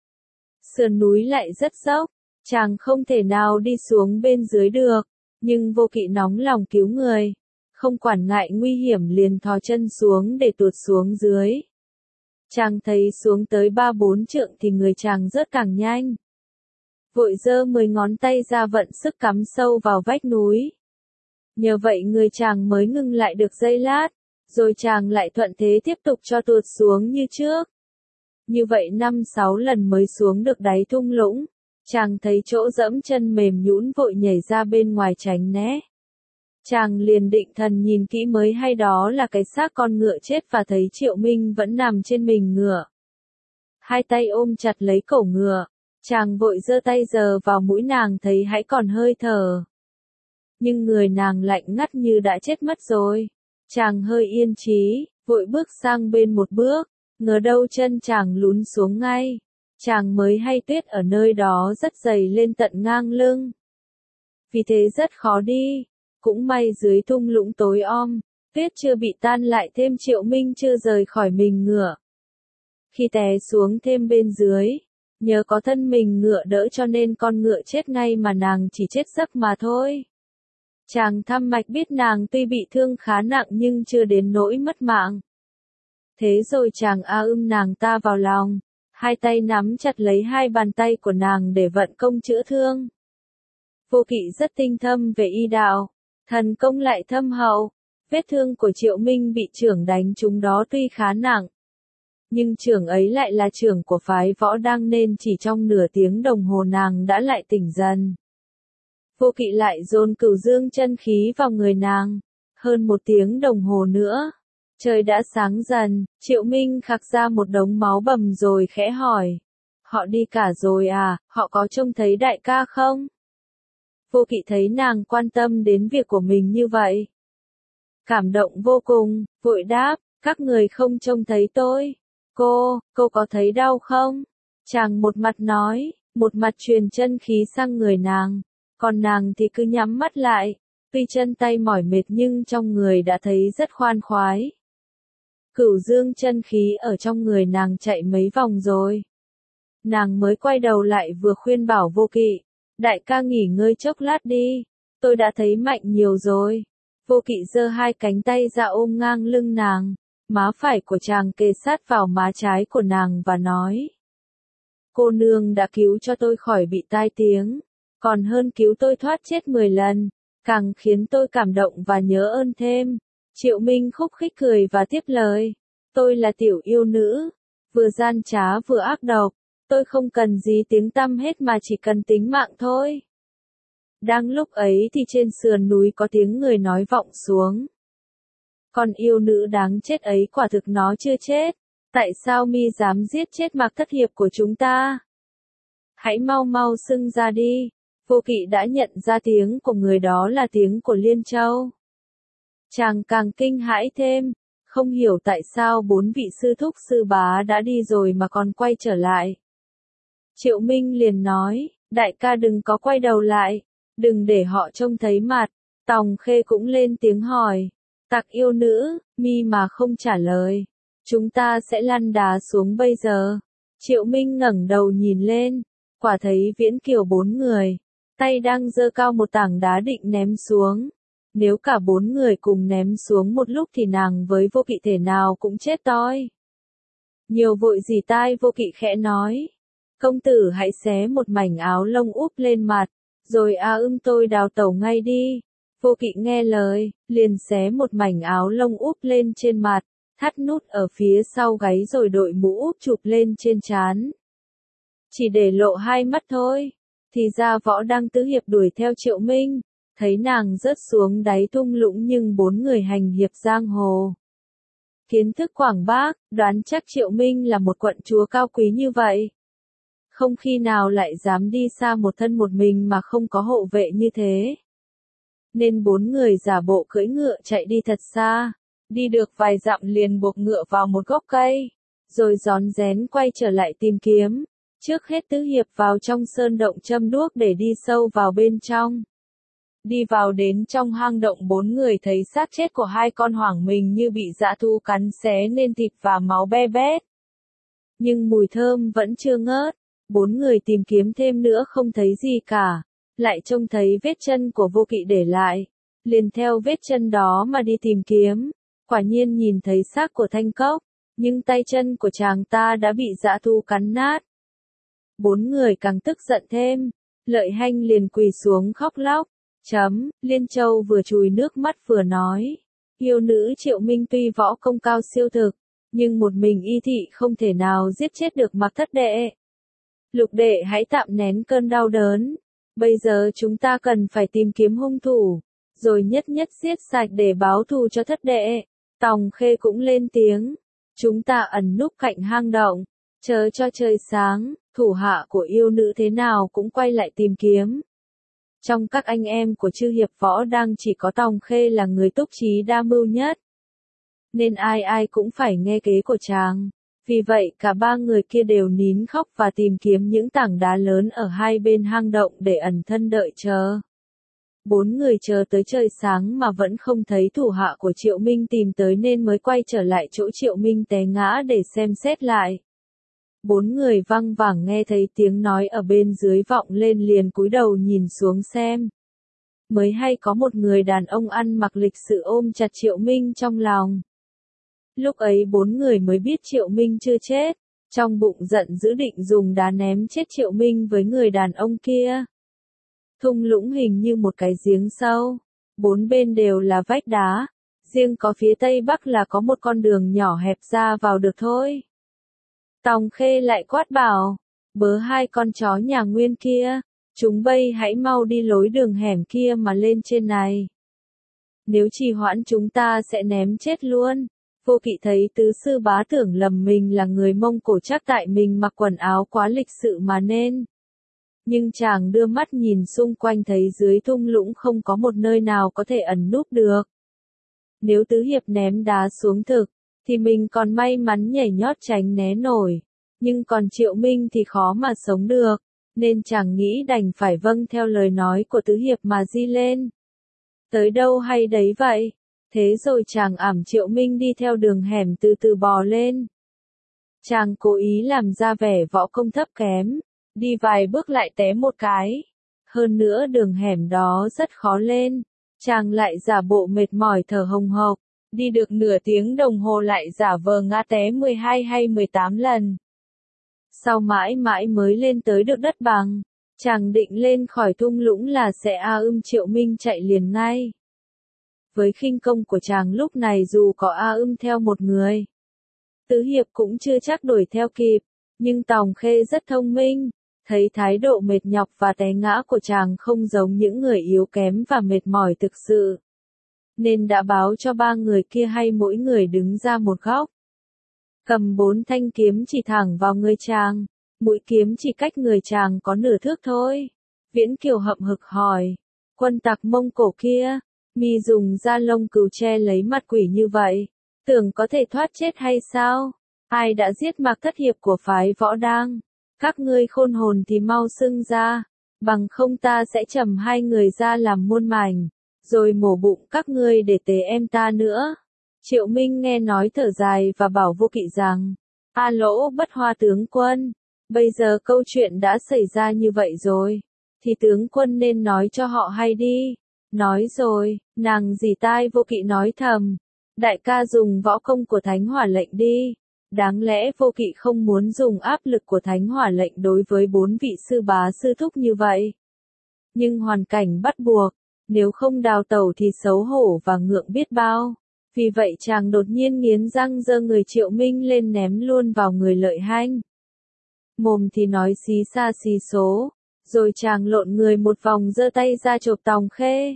[SPEAKER 1] Sườn núi lại rất dốc, chàng không thể nào đi xuống bên dưới được, nhưng Vô Kỵ nóng lòng cứu người, không quản ngại nguy hiểm liền thò chân xuống để tuột xuống dưới. Chàng thấy xuống tới ba bốn trượng thì người chàng rớt càng nhanh. Vội giơ mười ngón tay ra vận sức cắm sâu vào vách núi. Nhờ vậy người chàng mới ngừng lại được giây lát, rồi chàng lại thuận thế tiếp tục cho tuột xuống như trước. Như vậy năm sáu lần mới xuống được đáy thung lũng, chàng thấy chỗ dẫm chân mềm nhũn vội nhảy ra bên ngoài tránh né. Chàng liền định thần nhìn kỹ mới hay đó là cái xác con ngựa chết và thấy Triệu Minh vẫn nằm trên mình ngựa. Hai tay ôm chặt lấy cổ ngựa, chàng vội giơ tay giơ vào mũi nàng thấy hãy còn hơi thở. Nhưng người nàng lạnh ngắt như đã chết mất rồi. Chàng hơi yên trí, vội bước sang bên một bước, ngờ đâu chân chàng lún xuống ngay. Chàng mới hay tuyết ở nơi đó rất dày lên tận ngang lưng. Vì thế rất khó đi. Cũng may dưới thung lũng tối om, tuyết chưa bị tan lại thêm Triệu Minh chưa rời khỏi mình ngựa. Khi té xuống thêm bên dưới, nhờ có thân mình ngựa đỡ cho nên con ngựa chết ngay mà nàng chỉ chết giấc mà thôi. Chàng thăm mạch biết nàng tuy bị thương khá nặng nhưng chưa đến nỗi mất mạng. Thế rồi chàng a ưm nàng ta vào lòng, hai tay nắm chặt lấy hai bàn tay của nàng để vận công chữa thương. Vô Kỵ rất tinh thâm về y đạo, thần công lại thâm hậu, vết thương của Triệu Minh bị chưởng đánh trúng đó tuy khá nặng. Nhưng chưởng ấy lại là chưởng của phái Võ Đăng nên chỉ trong nửa tiếng đồng hồ nàng đã lại tỉnh dần. Vô Kỵ lại dồn Cửu Dương chân khí vào người nàng, hơn một tiếng đồng hồ nữa. Trời đã sáng dần, Triệu Minh khạc ra một đống máu bầm rồi khẽ hỏi. Họ đi cả rồi à, họ có trông thấy đại ca không? Vô Kỵ thấy nàng quan tâm đến việc của mình như vậy. Cảm động vô cùng, vội đáp, các người không trông thấy tôi. Cô, cô có thấy đau không? Chàng một mặt nói, một mặt truyền chân khí sang người nàng, còn nàng thì cứ nhắm mắt lại. Tuy chân tay mỏi mệt nhưng trong người đã thấy rất khoan khoái. Cửu Dương chân khí ở trong người nàng chạy mấy vòng rồi. Nàng mới quay đầu lại vừa khuyên bảo Vô Kỵ, đại ca nghỉ ngơi chốc lát đi, tôi đã thấy mạnh nhiều rồi. Vô Kỵ giơ hai cánh tay ra ôm ngang lưng nàng, má phải của chàng kề sát vào má trái của nàng và nói. Cô nương đã cứu cho tôi khỏi bị tai tiếng, còn hơn cứu tôi thoát chết mười lần, càng khiến tôi cảm động và nhớ ơn thêm. Triệu Minh khúc khích cười và tiếp lời, tôi là tiểu yêu nữ, vừa gian trá vừa ác độc, tôi không cần gì tiếng tăm hết mà chỉ cần tính mạng thôi. Đang lúc ấy thì trên sườn núi có tiếng người nói vọng xuống. Con yêu nữ đáng chết ấy quả thực nó chưa chết, tại sao mi dám giết chết Mạc Thất Hiệp của chúng ta? Hãy mau mau xưng ra đi. Vô Kỵ đã nhận ra tiếng của người đó là tiếng của Liên Châu. Chàng càng kinh hãi thêm, không hiểu tại sao bốn vị sư thúc sư bá đã đi rồi mà còn quay trở lại. Triệu Minh liền nói, đại ca đừng có quay đầu lại, đừng để họ trông thấy mặt. Tòng Khê cũng lên tiếng hỏi, tặc yêu nữ, mi mà không trả lời, chúng ta sẽ lăn đá xuống bây giờ. Triệu Minh ngẩng đầu nhìn lên, quả thấy Viễn Kiều bốn người, tay đang giơ cao một tảng đá định ném xuống. Nếu cả bốn người cùng ném xuống một lúc thì nàng với Vô Kỵ thể nào cũng chết toi. Nhiều vội gì tai Vô Kỵ khẽ nói, công tử hãy xé một mảnh áo lông úp lên mặt, rồi a ưm tôi đào tẩu ngay đi. Vô Kỵ nghe lời, liền xé một mảnh áo lông úp lên trên mặt, thắt nút ở phía sau gáy rồi đội mũ úp chụp lên trên trán. Chỉ để lộ hai mắt thôi, thì ra Võ Đăng tứ hiệp đuổi theo Triệu Minh, thấy nàng rớt xuống đáy thung lũng nhưng bốn người hành hiệp giang hồ. Kiến thức quảng bác, đoán chắc Triệu Minh là một quận chúa cao quý như vậy. không khi nào lại dám đi xa một thân một mình mà không có hộ vệ như thế. Nên bốn người giả bộ cưỡi ngựa chạy đi thật xa, đi được vài dặm liền buộc ngựa vào một gốc cây, rồi rón rén quay trở lại tìm kiếm. Trước hết Tứ Hiệp vào trong sơn động châm đuốc để đi sâu vào bên trong. Đi vào đến trong hang động, bốn người thấy xác chết của hai con hoảng mình như bị dã thú cắn xé nên thịt và máu be bét. Nhưng mùi thơm vẫn chưa ngớt, bốn người tìm kiếm thêm nữa không thấy gì cả, lại trông thấy vết chân của Vô Kỵ để lại, liền theo vết chân đó mà đi tìm kiếm, quả nhiên nhìn thấy xác của Thanh Cốc, nhưng tay chân của chàng ta đã bị dã thú cắn nát. Bốn người càng tức giận thêm, Lợi Hanh liền quỳ xuống khóc lóc. Chấm, Liên Châu vừa chùi nước mắt vừa nói, yêu nữ Triệu Minh tuy võ công cao siêu thực, nhưng một mình y thị không thể nào giết chết được Mạc Thất Đệ. Lục đệ hãy tạm nén cơn đau đớn, bây giờ chúng ta cần phải tìm kiếm hung thủ, rồi nhất nhất giết sạch để báo thù cho Thất Đệ. Tòng Khê cũng lên tiếng, chúng ta ẩn núp cạnh hang động, chờ cho trời sáng, thủ hạ của yêu nữ thế nào cũng quay lại tìm kiếm. Trong các anh em của chư hiệp võ đang chỉ có Tòng Khê là người túc trí đa mưu nhất, nên ai ai cũng phải nghe kế của chàng. Vì vậy cả ba người kia đều nín khóc và tìm kiếm những tảng đá lớn ở hai bên hang động để ẩn thân đợi chờ. Bốn người chờ tới trời sáng mà vẫn không thấy thủ hạ của Triệu Minh tìm tới nên mới quay trở lại chỗ Triệu Minh té ngã để xem xét lại. Bốn người văng vẳng nghe thấy tiếng nói ở bên dưới vọng lên liền cúi đầu nhìn xuống xem. Mới hay có một người đàn ông ăn mặc lịch sự ôm chặt Triệu Minh trong lòng. Lúc ấy bốn người mới biết Triệu Minh chưa chết, trong bụng giận dữ định dùng đá ném chết Triệu Minh với người đàn ông kia. Thung lũng hình như một cái giếng sâu, bốn bên đều là vách đá, riêng có phía tây bắc là có một con đường nhỏ hẹp ra vào được thôi. Tòng Khê lại quát bảo, bớ hai con chó nhà Nguyên kia, chúng bây hãy mau đi lối đường hẻm kia mà lên trên này. Nếu trì hoãn chúng ta sẽ ném chết luôn. Vô Kỵ thấy tứ sư bá tưởng lầm mình là người Mông Cổ, chắc tại mình mặc quần áo quá lịch sự mà nên. Nhưng chàng đưa mắt nhìn xung quanh thấy dưới thung lũng không có một nơi nào có thể ẩn núp được. Nếu Tứ Hiệp ném đá xuống thực, thì mình còn may mắn nhảy nhót tránh né nổi. Nhưng còn Triệu Minh thì khó mà sống được, nên chàng nghĩ đành phải vâng theo lời nói của Tứ Hiệp mà di lên. Tới đâu hay đấy vậy? Thế rồi chàng ẵm Triệu Minh đi theo đường hẻm từ từ bò lên. Chàng cố ý làm ra vẻ võ công thấp kém, đi vài bước lại té một cái. Hơn nữa đường hẻm đó rất khó lên, chàng lại giả bộ mệt mỏi thở hồng hộc, đi được nửa tiếng đồng hồ lại giả vờ ngã té mười hai hay mười tám lần. Sau mãi mãi mới lên tới được đất bằng, chàng định lên khỏi thung lũng là sẽ a ưm Triệu Minh chạy liền ngay. Với khinh công của chàng lúc này dù có a ưm theo một người, Tứ Hiệp cũng chưa chắc đuổi theo kịp, nhưng Tòng Khê rất thông minh, thấy thái độ mệt nhọc và té ngã của chàng không giống những người yếu kém và mệt mỏi thực sự, nên đã báo cho ba người kia hay mỗi người đứng ra một góc. Cầm bốn thanh kiếm chỉ thẳng vào người chàng, mũi kiếm chỉ cách người chàng có nửa thước thôi. Viễn Kiều hậm hực hỏi, quân tặc Mông Cổ kia, mi dùng da lông cừu che lấy mặt quỷ như vậy, tưởng có thể thoát chết hay sao? Ai đã giết Mạc Thất Hiệp của phái Võ Đang? Các ngươi khôn hồn thì mau xưng ra, bằng không ta sẽ trầm hai người ra làm muôn mảnh, rồi mổ bụng các ngươi để tế em ta nữa. Triệu Minh nghe nói thở dài và bảo Vô Kỵ rằng, A Lỗ Bất Hoa tướng quân, bây giờ câu chuyện đã xảy ra như vậy rồi, thì tướng quân nên nói cho họ hay đi. Nói rồi, nàng dì tai Vô Kỵ nói thầm, đại ca dùng võ công của Thánh Hỏa lệnh đi. Đáng lẽ Vô Kỵ không muốn dùng áp lực của Thánh Hỏa lệnh đối với bốn vị sư bá sư thúc như vậy. Nhưng hoàn cảnh bắt buộc, nếu không đào tẩu thì xấu hổ và ngượng biết bao. Vì vậy chàng đột nhiên nghiến răng giơ người Triệu Minh lên ném luôn vào người Lợi Hanh. Mồm thì nói xí xa xí số, rồi chàng lộn người một vòng giơ tay ra chộp Tòng Khê.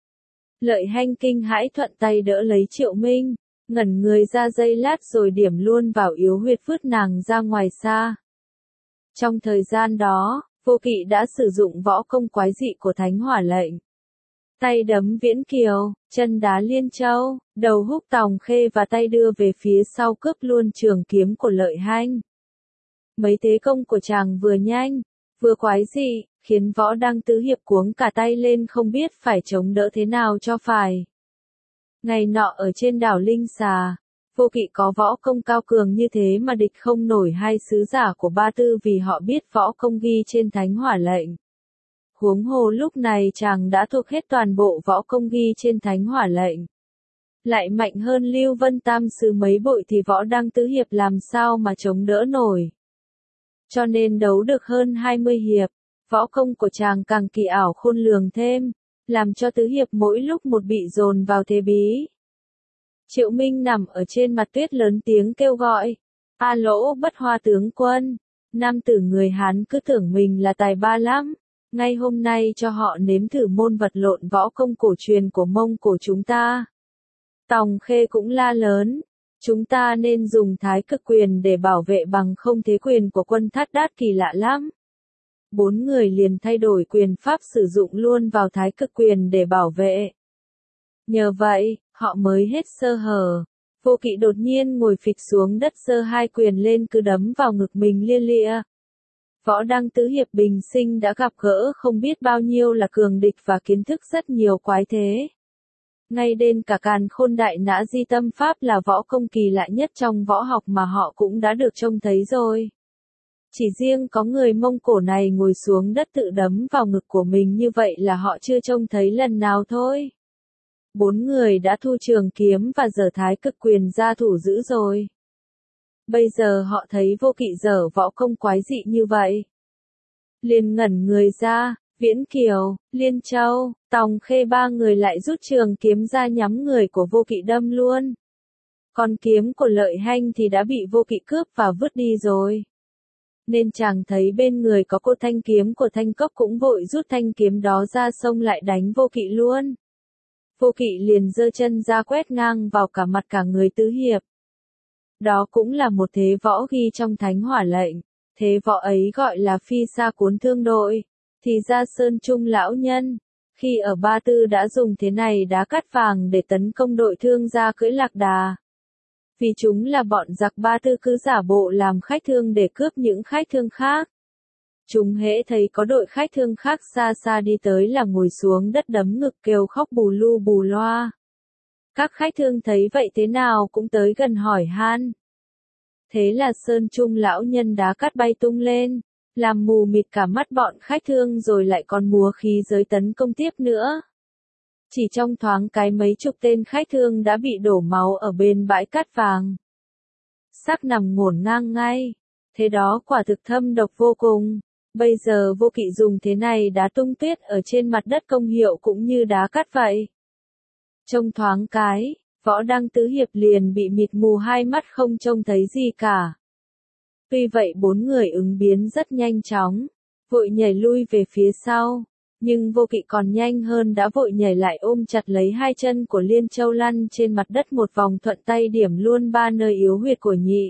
[SPEAKER 1] Lợi Hanh kinh hãi thuận tay đỡ lấy Triệu Minh, ngẩn người ra giây lát rồi điểm luôn vào yếu huyệt vứt nàng ra ngoài xa. Trong thời gian đó, Vô Kỵ đã sử dụng võ công quái dị của Thánh Hỏa Lệnh. Tay đấm Viễn Kiều, chân đá Liên Châu, đầu húc Tòng Khê và tay đưa về phía sau cướp luôn trường kiếm của Lợi Hanh. Mấy thế công của chàng vừa nhanh, vừa quái dị, khiến Võ Đăng Tứ Hiệp cuống cả tay lên không biết phải chống đỡ thế nào cho phải. Ngày nọ ở trên đảo Linh Xà, Vô Kỵ có võ công cao cường như thế mà địch không nổi hai sứ giả của Ba Tư vì họ biết võ công ghi trên Thánh Hỏa Lệnh. Huống hồ lúc này chàng đã thuộc hết toàn bộ võ công ghi trên Thánh Hỏa Lệnh. Lại mạnh hơn Lưu Vân Tam Sứ mấy bội thì Võ Đăng Tứ Hiệp làm sao mà chống đỡ nổi. Cho nên đấu được hơn hai mươi hiệp, võ công của chàng càng kỳ ảo khôn lường thêm, làm cho Tứ Hiệp mỗi lúc một bị dồn vào thế bí. Triệu Minh nằm ở trên mặt tuyết lớn tiếng kêu gọi, A Lỗ Bất Hoa tướng quân, nam tử người Hán cứ tưởng mình là tài ba lắm, ngay hôm nay cho họ nếm thử môn vật lộn võ công cổ truyền của Mông Cổ chúng ta. Tòng Khê cũng la lớn, chúng ta nên dùng Thái Cực Quyền để bảo vệ bằng không thế quyền của quân Thát Đát kỳ lạ lắm. Bốn người liền thay đổi quyền pháp sử dụng luôn vào Thái Cực Quyền để bảo vệ. Nhờ vậy, họ mới hết sơ hở. Vô Kỵ đột nhiên ngồi phịch xuống đất giơ hai quyền lên cứ đấm vào ngực mình lia lịa. Võ Đăng Tứ Hiệp bình sinh đã gặp gỡ không biết bao nhiêu là cường địch và kiến thức rất nhiều quái thế. Ngay đến cả Càn Khôn Đại Nã Di Tâm Pháp là võ công kỳ lạ nhất trong võ học mà họ cũng đã được trông thấy rồi. Chỉ riêng có người Mông Cổ này ngồi xuống đất tự đấm vào ngực của mình như vậy là họ chưa trông thấy lần nào thôi. Bốn người đã thu trường kiếm và giở Thái Cực Quyền ra thủ dữ rồi. Bây giờ họ thấy Vô Kỵ giở võ công quái dị như vậy. Liền ngẩn người ra, Viễn Kiều, Liên Châu, Tòng Khê ba người lại rút trường kiếm ra nhắm người của Vô Kỵ đâm luôn. Còn kiếm của Lợi Hanh thì đã bị Vô Kỵ cướp và vứt đi rồi. Nên chàng thấy bên người có cô thanh kiếm của Thanh Cốc cũng vội rút thanh kiếm đó ra xông lại đánh Vô Kỵ luôn. Vô Kỵ liền giơ chân ra quét ngang vào cả mặt cả người Tứ Hiệp. Đó cũng là một thế võ ghi trong Thánh Hỏa Lệnh, thế võ ấy gọi là phi sa cuốn thương đội. Thì ra Sơn Trung lão nhân, khi ở Ba Tư đã dùng thế này đá cát vàng để tấn công đội thương gia cưỡi lạc đà. Vì chúng là bọn giặc Ba Tư cứ giả bộ làm khách thương để cướp những khách thương khác. Chúng hễ thấy có đội khách thương khác xa xa đi tới là ngồi xuống đất đấm ngực kêu khóc bù lu bù loa. Các khách thương thấy vậy thế nào cũng tới gần hỏi han. Thế là Sơn Trung lão nhân đá cát bay tung lên, làm mù mịt cả mắt bọn khách thương rồi lại còn múa khí giới tấn công tiếp nữa. Chỉ trong thoáng cái mấy chục tên khách thương đã bị đổ máu ở bên bãi cát vàng. Xác nằm ngổn ngang ngay, thế đó quả thực thâm độc vô cùng. Bây giờ Vô Kỵ dùng thế này đá tung tuyết ở trên mặt đất công hiệu cũng như đá cát vậy. Trong thoáng cái, Võ Đăng Tứ Hiệp liền bị mịt mù hai mắt không trông thấy gì cả. Tuy vậy bốn người ứng biến rất nhanh chóng, vội nhảy lui về phía sau, nhưng Vô Kỵ còn nhanh hơn đã vội nhảy lại ôm chặt lấy hai chân của Liên Châu lăn trên mặt đất một vòng thuận tay điểm luôn ba nơi yếu huyệt của nhị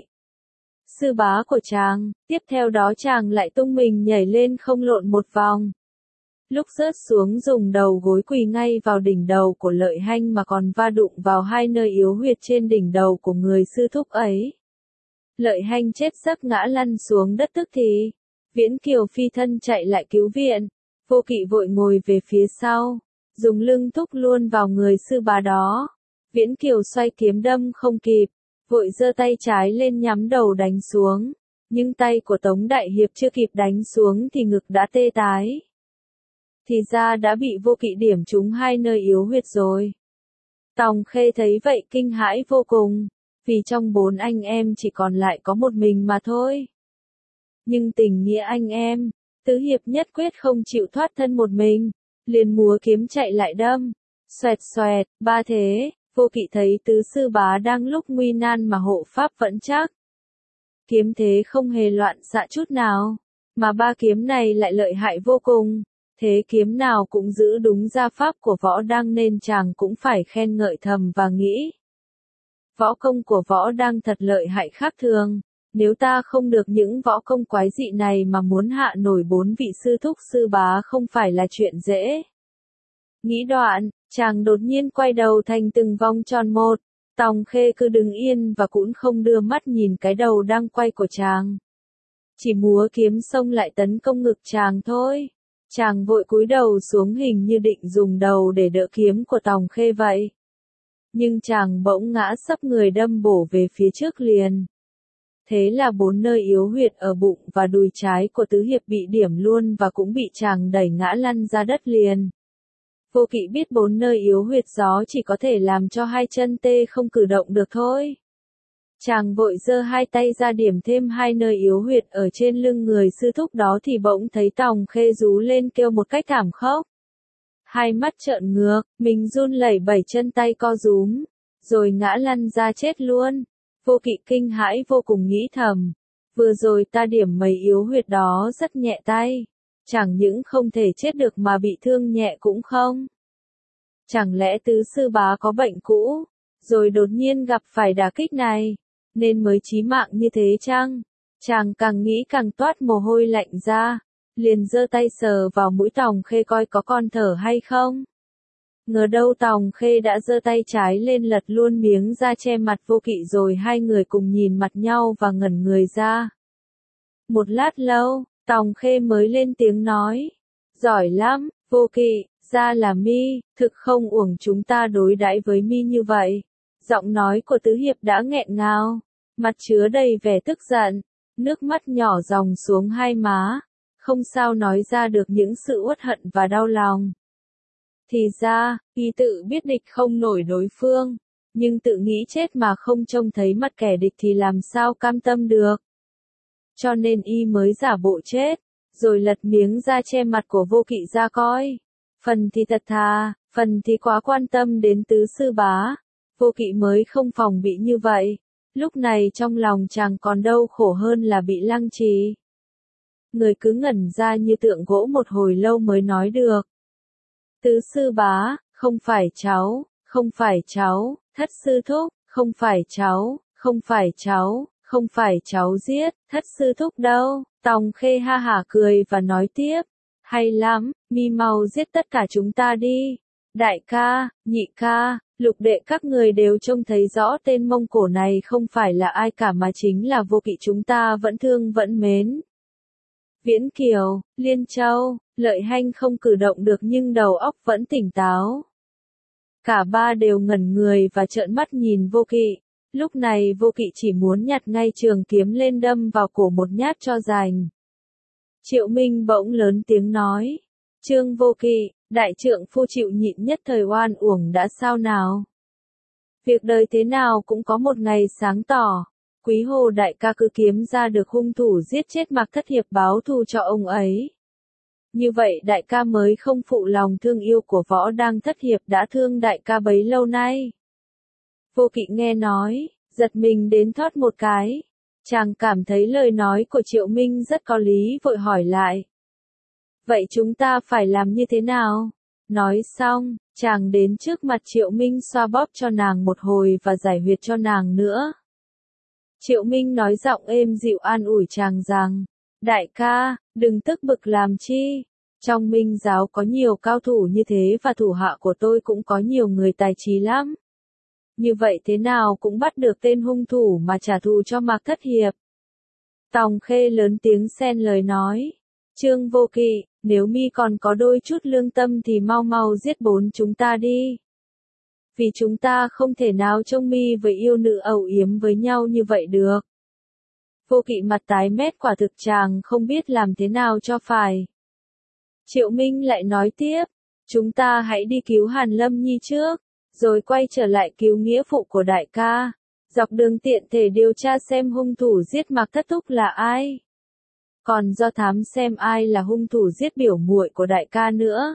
[SPEAKER 1] sư bá của chàng, tiếp theo đó chàng lại tung mình nhảy lên không lộn một vòng. Lúc rớt xuống dùng đầu gối quỳ ngay vào đỉnh đầu của Lợi Hanh mà còn va đụng vào hai nơi yếu huyệt trên đỉnh đầu của người sư thúc ấy. Lợi Hanh chết giấc ngã lăn xuống đất tức thì. Viễn Kiều phi thân chạy lại cứu viện. Vô Kỵ vội ngồi về phía sau, dùng lưng thúc luôn vào người sư bá đó. Viễn Kiều xoay kiếm đâm không kịp, vội giơ tay trái lên nhắm đầu đánh xuống. Nhưng tay của Tống Đại Hiệp chưa kịp đánh xuống thì ngực đã tê tái. Thì ra đã bị Vô Kỵ điểm trúng hai nơi yếu huyệt rồi. Tòng Khê thấy vậy kinh hãi vô cùng, vì trong bốn anh em chỉ còn lại có một mình mà thôi. Nhưng tình nghĩa anh em, Tứ Hiệp nhất quyết không chịu thoát thân một mình, liền múa kiếm chạy lại đâm. Xoẹt xoẹt, ba thế, Vô Kỵ thấy tứ sư bá đang lúc nguy nan mà hộ pháp vẫn chắc. Kiếm thế không hề loạn xạ chút nào, mà ba kiếm này lại lợi hại vô cùng. Thế kiếm nào cũng giữ đúng gia pháp của Võ Đăng nên chàng cũng phải khen ngợi thầm và nghĩ. Võ công của Võ Đăng thật lợi hại khác thường, Nếu ta không được những võ công quái dị này mà muốn hạ nổi bốn vị sư thúc sư bá không phải là chuyện dễ. Nghĩ đoạn, chàng đột nhiên quay đầu thành từng vòng tròn một. Tòng Khê cứ đứng yên và cũng không đưa mắt nhìn cái đầu đang quay của chàng. Chỉ múa kiếm xông lại tấn công ngực chàng thôi. Chàng vội cúi đầu xuống hình như định dùng đầu để đỡ kiếm của Tòng Khê vậy. Nhưng chàng bỗng ngã sấp người đâm bổ về phía trước liền. Thế là bốn nơi yếu huyệt ở bụng và đùi trái của Tứ Hiệp bị điểm luôn và cũng bị chàng đẩy ngã lăn ra đất liền. Vô Kỵ biết bốn nơi yếu huyệt gió chỉ có thể làm cho hai chân tê không cử động được thôi. Chàng vội giơ hai tay ra điểm thêm hai nơi yếu huyệt ở trên lưng người sư thúc đó thì bỗng thấy Tòng Khê rú lên kêu một cách thảm khốc. Hai mắt trợn ngược, mình run lẩy bẩy chân tay co rúm, rồi ngã lăn ra chết luôn. Vô Kỵ kinh hãi vô cùng nghĩ thầm, vừa rồi ta điểm mấy yếu huyệt đó rất nhẹ tay, chẳng những không thể chết được mà bị thương nhẹ cũng không. Chẳng lẽ tứ sư bá có bệnh cũ, rồi đột nhiên gặp phải đả kích này, nên mới chí mạng như thế chăng? Chàng càng nghĩ càng toát mồ hôi lạnh ra, liền giơ tay sờ vào mũi Tòng Khê coi có con thở hay không. Ngờ đâu Tòng Khê đã giơ tay trái lên lật luôn miếng da che mặt Vô Kỵ rồi hai người cùng nhìn mặt nhau và ngẩn người ra. Một lát lâu, Tòng Khê mới lên tiếng nói, giỏi lắm, Vô Kỵ, ra là mi, thực không uổng chúng ta đối đãi với mi như vậy. Giọng nói của Tứ Hiệp đã nghẹn ngào, mặt chứa đầy vẻ tức giận, nước mắt nhỏ dòng xuống hai má, không sao nói ra được những sự uất hận và đau lòng. Thì ra, y tự biết địch không nổi đối phương, nhưng tự nghĩ chết mà không trông thấy mặt kẻ địch thì làm sao cam tâm được. Cho nên y mới giả bộ chết, rồi lật miếng da che mặt của Vô Kỵ ra coi. Phần thì thật thà, phần thì quá quan tâm đến tứ sư bá. Vô Kỵ mới không phòng bị như vậy. Lúc này trong lòng chàng còn đau khổ hơn là bị lăng trì. Người cứ ngẩn ra như tượng gỗ một hồi lâu mới nói được. Tứ sư bá, không phải cháu, không phải cháu, thất sư thúc, không phải cháu, không phải cháu, không phải cháu giết, thất sư thúc đâu. Tòng Khê ha hả cười và nói tiếp, hay lắm, mi mau giết tất cả chúng ta đi. Đại ca, nhị ca, lục đệ các người đều trông thấy rõ tên Mông Cổ này không phải là ai cả mà chính là Vô Kỵ chúng ta vẫn thương vẫn mến. Viễn Kiều, Liên Châu, Lợi Hanh không cử động được nhưng đầu óc vẫn tỉnh táo. Cả ba đều ngẩn người và trợn mắt nhìn Vô Kỵ. Lúc này Vô Kỵ chỉ muốn nhặt ngay trường kiếm lên đâm vào cổ một nhát cho rành. Triệu Minh bỗng lớn tiếng nói, Trương Vô Kỵ, đại trượng phu chịu nhịn nhất thời oan uổng đã sao nào? Việc đời thế nào cũng có một ngày sáng tỏ. Quý Hồ đại ca cứ kiếm ra được hung thủ giết chết Mạc Thất Hiệp báo thù cho ông ấy. Như vậy đại ca mới không phụ lòng thương yêu của Võ Đang Thất Hiệp đã thương đại ca bấy lâu nay. Vô Kỵ nghe nói, giật mình đến thoát một cái. Chàng cảm thấy lời nói của Triệu Minh rất có lý vội hỏi lại. Vậy chúng ta phải làm như thế nào? Nói xong, chàng đến trước mặt Triệu Minh xoa bóp cho nàng một hồi và giải huyệt cho nàng nữa. Triệu Minh nói giọng êm dịu an ủi chàng rằng, đại ca, đừng tức bực làm chi. Trong Minh giáo có nhiều cao thủ như thế và thủ hạ của tôi cũng có nhiều người tài trí lắm. Như vậy thế nào cũng bắt được tên hung thủ mà trả thù cho Mạc Thất Hiệp. Tòng Khê lớn tiếng xen lời nói, Trương Vô Kỵ, nếu mi còn có đôi chút lương tâm thì mau mau giết bốn chúng ta đi. Vì chúng ta không thể nào trông mi với yêu nữ âu yếm với nhau như vậy được. Vô Kỵ mặt tái mét quả thực chàng không biết làm thế nào cho phải. Triệu Minh lại nói tiếp, chúng ta hãy đi cứu Hàn Lâm Nhi trước, rồi quay trở lại cứu nghĩa phụ của đại ca. Dọc đường tiện thể điều tra xem hung thủ giết Mạc Thất Thúc là ai. Còn do thám xem ai là hung thủ giết biểu muội của đại ca nữa.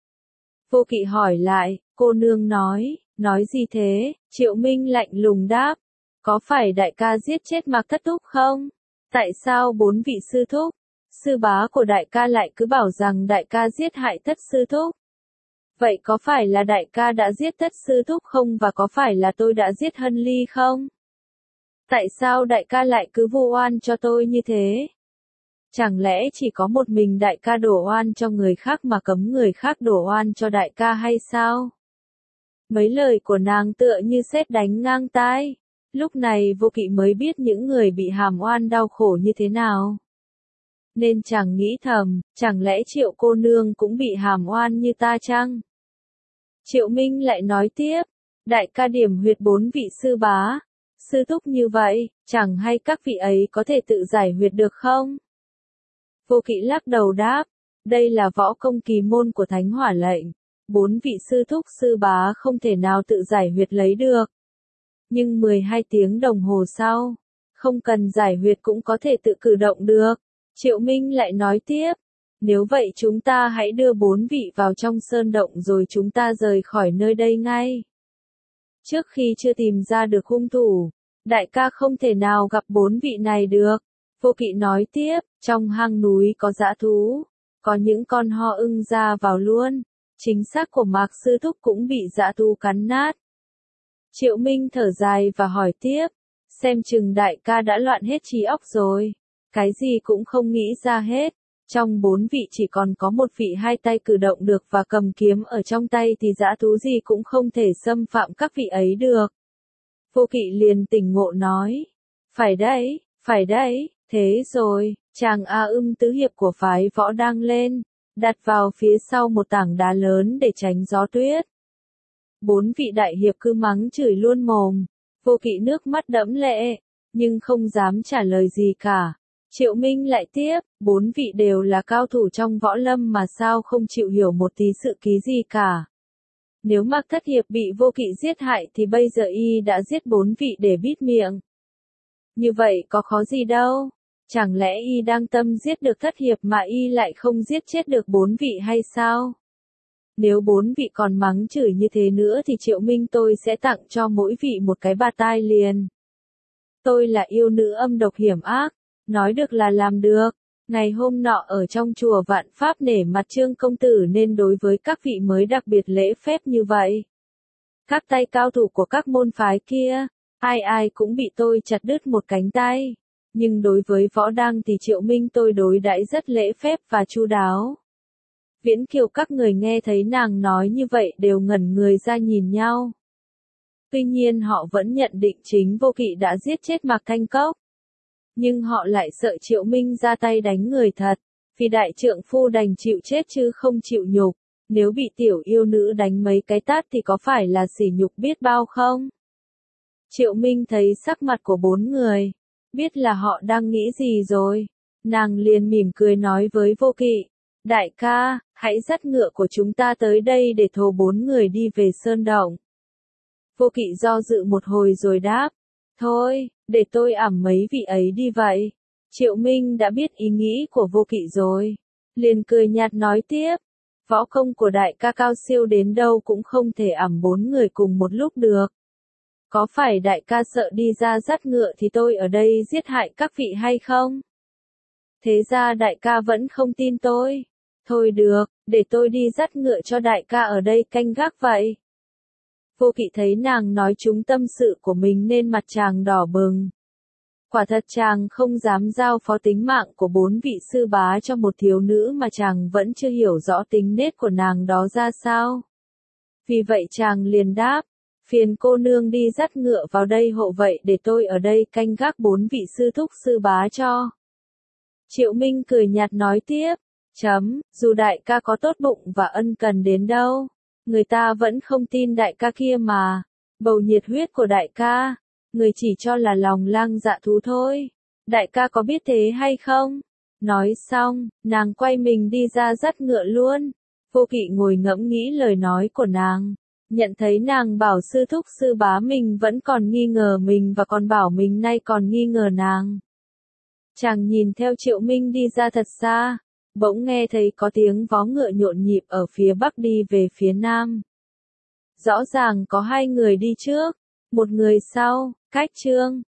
[SPEAKER 1] Vô Kỵ hỏi lại, cô nương nói, nói gì thế? Triệu Minh lạnh lùng đáp, có phải đại ca giết chết Mạc Thất Thúc không? Tại sao bốn vị sư thúc, sư bá của đại ca lại cứ bảo rằng đại ca giết hại thất sư thúc? Vậy có phải là đại ca đã giết thất sư thúc không và có phải là tôi đã giết Hân Ly không? Tại sao đại ca lại cứ vu oan cho tôi như thế? Chẳng lẽ chỉ có một mình đại ca đổ oan cho người khác mà cấm người khác đổ oan cho đại ca hay sao? Mấy lời của nàng tựa như sét đánh ngang tai. Lúc này Vô Kỵ mới biết những người bị hàm oan đau khổ như thế nào. Nên chàng nghĩ thầm, chẳng lẽ Triệu cô nương cũng bị hàm oan như ta chăng? Triệu Minh lại nói tiếp, đại ca điểm huyệt bốn vị sư bá, sư thúc như vậy, chẳng hay các vị ấy có thể tự giải huyệt được không? Vô Kỵ lắc đầu đáp, đây là võ công kỳ môn của Thánh Hỏa lệnh, bốn vị sư thúc sư bá không thể nào tự giải huyệt lấy được. Nhưng mười hai tiếng đồng hồ sau, không cần giải huyệt cũng có thể tự cử động được. Triệu Minh lại nói tiếp, nếu vậy chúng ta hãy đưa bốn vị vào trong sơn động rồi chúng ta rời khỏi nơi đây ngay. Trước khi chưa tìm ra được hung thủ, đại ca không thể nào gặp bốn vị này được. Vô Kỵ nói tiếp, trong hang núi có dã thú, có những con ho ưng ra vào luôn, chính xác của Mạc sư thúc cũng bị dã thú cắn nát. Triệu Minh thở dài và hỏi tiếp, xem chừng đại ca đã loạn hết trí óc rồi, cái gì cũng không nghĩ ra hết. Trong bốn vị chỉ còn có một vị hai tay cử động được và cầm kiếm ở trong tay thì dã thú gì cũng không thể xâm phạm các vị ấy được. Vô Kỵ liền tỉnh ngộ nói, phải đấy, phải đấy, thế rồi, chàng A Ưng tứ hiệp của phái võ đang lên, đặt vào phía sau một tảng đá lớn để tránh gió tuyết. Bốn vị đại hiệp cứ mắng chửi luôn mồm, Vô Kỵ nước mắt đẫm lệ, nhưng không dám trả lời gì cả. Triệu Minh lại tiếp, bốn vị đều là cao thủ trong võ lâm mà sao không chịu hiểu một tí sự ký gì cả. Nếu Mạc Thất Hiệp bị Vô Kỵ giết hại thì bây giờ y đã giết bốn vị để bít miệng. Như vậy có khó gì đâu, chẳng lẽ y đang tâm giết được Thất Hiệp mà y lại không giết chết được bốn vị hay sao? Nếu bốn vị còn mắng chửi như thế nữa thì Triệu Minh tôi sẽ tặng cho mỗi vị một cái bạt tai liền. Tôi là yêu nữ âm độc hiểm ác, nói được là làm được. Ngày hôm nọ ở trong chùa Vạn Pháp nể mặt Trương công tử nên đối với các vị mới đặc biệt lễ phép như vậy. Các tay cao thủ của các môn phái kia, ai ai cũng bị tôi chặt đứt một cánh tay. Nhưng đối với Võ Đăng thì Triệu Minh tôi đối đãi rất lễ phép và chu đáo. Viễn Kiều các người nghe thấy nàng nói như vậy đều ngẩn người ra nhìn nhau. Tuy nhiên họ vẫn nhận định chính Vô Kỵ đã giết chết Mạc Thanh Cốc. Nhưng họ lại sợ Triệu Minh ra tay đánh người thật, vì đại trượng phu đành chịu chết chứ không chịu nhục, nếu bị tiểu yêu nữ đánh mấy cái tát thì có phải là sỉ nhục biết bao không? Triệu Minh thấy sắc mặt của bốn người, biết là họ đang nghĩ gì rồi, nàng liền mỉm cười nói với Vô Kỵ, đại ca, hãy dắt ngựa của chúng ta tới đây để thồ bốn người đi về sơn động. Vô Kỵ do dự một hồi rồi đáp, thôi, để tôi ẵm mấy vị ấy đi vậy. Triệu Minh đã biết ý nghĩ của Vô Kỵ rồi, liền cười nhạt nói tiếp, võ công của đại ca cao siêu đến đâu cũng không thể ẵm bốn người cùng một lúc được. Có phải đại ca sợ đi ra dắt ngựa thì tôi ở đây giết hại các vị hay không? Thế ra đại ca vẫn không tin tôi. Thôi được, để tôi đi dắt ngựa cho đại ca ở đây canh gác vậy. Vô Kỵ thấy nàng nói trúng tâm sự của mình nên mặt chàng đỏ bừng. Quả thật chàng không dám giao phó tính mạng của bốn vị sư bá cho một thiếu nữ mà chàng vẫn chưa hiểu rõ tính nết của nàng đó ra sao. Vì vậy chàng liền đáp, phiền cô nương đi dắt ngựa vào đây hộ vậy để tôi ở đây canh gác bốn vị sư thúc sư bá cho. Triệu Minh cười nhạt nói tiếp, chấm, dù đại ca có tốt bụng và ân cần đến đâu, người ta vẫn không tin đại ca kia mà. Bầu nhiệt huyết của đại ca, người chỉ cho là lòng lang dạ thú thôi. Đại ca có biết thế hay không? Nói xong, nàng quay mình đi ra dắt ngựa luôn. Vô Kỵ ngồi ngẫm nghĩ lời nói của nàng, nhận thấy nàng bảo sư thúc sư bá mình vẫn còn nghi ngờ mình và còn bảo mình nay còn nghi ngờ nàng. Chàng nhìn theo Triệu Minh đi ra thật xa, bỗng nghe thấy có tiếng vó ngựa nhộn nhịp ở phía bắc đi về phía nam. Rõ ràng có hai người đi trước, một người sau, cách Trương.